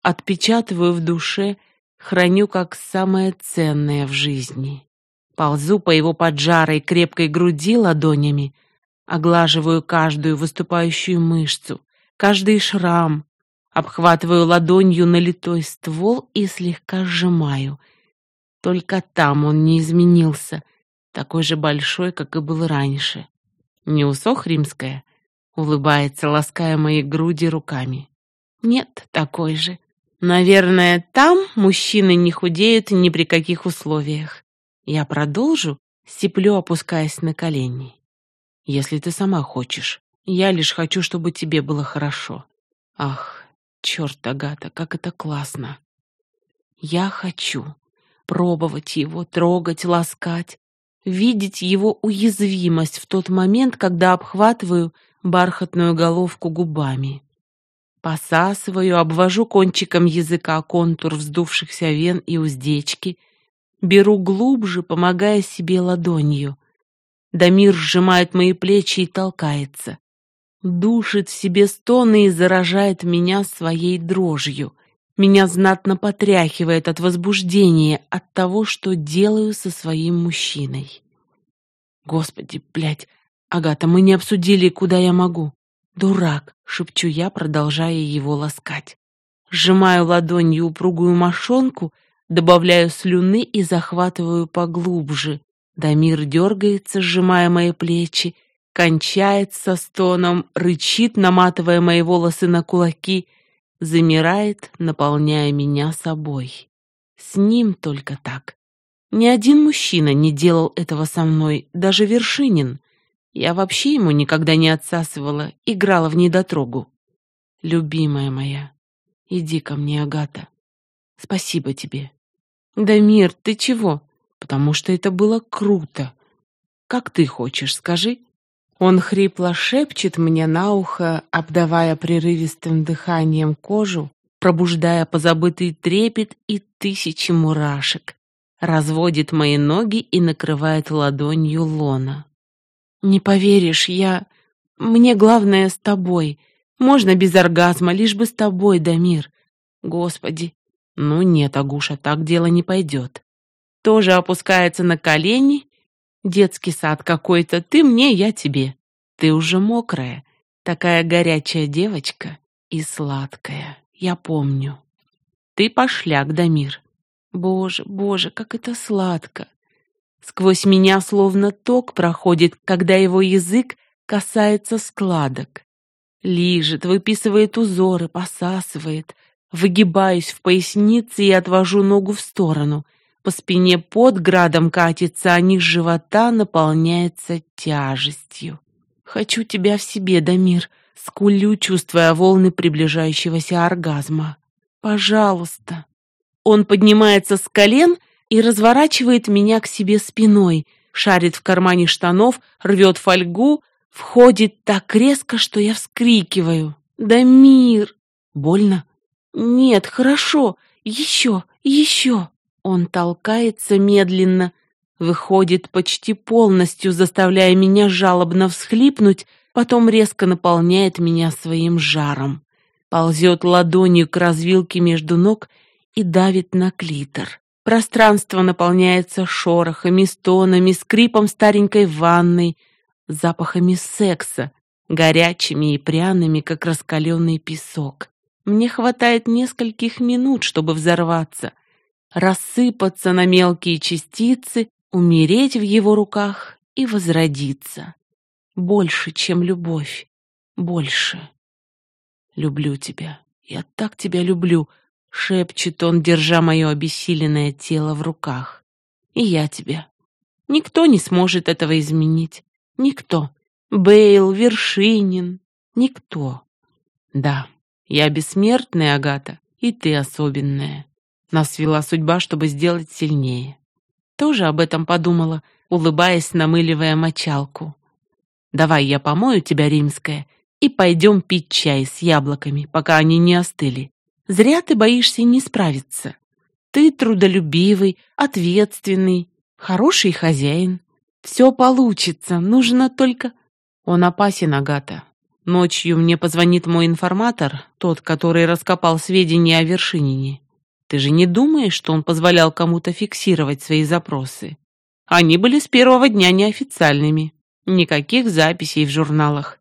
отпечатываю в душе, храню как самое ценное в жизни. Ползу по его поджарой крепкой груди ладонями, оглаживаю каждую выступающую мышцу, каждый шрам, обхватываю ладонью налитой ствол и слегка сжимаю. Только там он не изменился, такой же большой, как и был раньше. Не усох, Римская? Улыбается, лаская мои груди руками. Нет, такой же. Наверное, там мужчины не худеют ни при каких условиях. Я продолжу, сиплю, опускаясь на колени. Если ты сама хочешь. Я лишь хочу, чтобы тебе было хорошо. Ах, черт, Агата, как это классно. Я хочу пробовать его, трогать, ласкать, видеть его уязвимость в тот момент, когда обхватываю бархатную головку губами. Посасываю, обвожу кончиком языка контур вздувшихся вен и уздечки, беру глубже, помогая себе ладонью. Дамир сжимает мои плечи и толкается. Душит в себе стоны и заражает меня своей дрожью. Меня знатно потряхивает от возбуждения, от того, что делаю со своим мужчиной. Господи, блядь, Агата, мы не обсудили, куда я могу. Дурак, шепчу я, продолжая его ласкать. Сжимаю ладонью упругую мошонку, добавляю слюны и захватываю поглубже. Дамир дергается, сжимая мои плечи, кончает со стоном, рычит, наматывая мои волосы на кулаки, замирает, наполняя меня собой. С ним только так. Ни один мужчина не делал этого со мной, даже Вершинин. Я вообще ему никогда не отсасывала, играла в недотрогу. Любимая моя, иди ко мне, Агата. Спасибо тебе. Дамир, ты чего? Потому что это было круто. Как ты хочешь, скажи? Он хрипло шепчет мне на ухо, обдавая прерывистым дыханием кожу, пробуждая позабытый трепет и тысячи мурашек. Разводит мои ноги и накрывает ладонью лона. Не поверишь, мне главное с тобой. Можно без оргазма, лишь бы с тобой, Дамир. Господи. Ну нет, Агуша, так дело не пойдет. Тоже опускается на колени. Детский сад какой-то, ты мне, я тебе. Ты уже мокрая, такая горячая девочка и сладкая, я помню. Ты пошляк, Дамир. Боже, боже, как это сладко. Сквозь меня словно ток проходит, когда его язык касается складок. Лижет, выписывает узоры, посасывает. Выгибаюсь в пояснице и отвожу ногу в сторону. По спине под градом катится, а низ живота наполняется тяжестью. Хочу тебя в себе, Дамир, скулю, чувствуя волны приближающегося оргазма. Пожалуйста. Он поднимается с колен и разворачивает меня к себе спиной, шарит в кармане штанов, рвет фольгу, входит так резко, что я вскрикиваю. Дамир! Больно? Нет, хорошо. Еще, еще. Он толкается медленно, выходит почти полностью, заставляя меня жалобно всхлипнуть, потом резко наполняет меня своим жаром. Ползет ладонью к развилке между ног и давит на клитор. Пространство наполняется шорохами, стонами, скрипом старенькой ванной, запахами секса, горячими и пряными, как раскаленный песок. Мне хватает нескольких минут, чтобы взорваться, рассыпаться на мелкие частицы, умереть в его руках и возродиться. Больше, чем любовь. Больше. Люблю тебя. Я так тебя люблю, шепчет он, держа мое обессиленное тело в руках. И я тебя. Никто не сможет этого изменить. Никто. Бейл, Вершинин. Никто. Да, я бессмертная, Агата, и ты особенная. Нас свела судьба, чтобы сделать сильнее. Тоже об этом подумала, улыбаясь, намыливая мочалку. Давай я помою тебя, Римская, и пойдем пить чай с яблоками, пока они не остыли. Зря ты боишься не справиться. Ты трудолюбивый, ответственный, хороший хозяин. Все получится, нужно только... Он опасен, Агата. Ночью мне позвонит мой информатор, тот, который раскопал сведения о Вершинине. Ты же не думаешь, что он позволял кому-то фиксировать свои запросы? Они были с первого дня неофициальными. Никаких записей в журналах.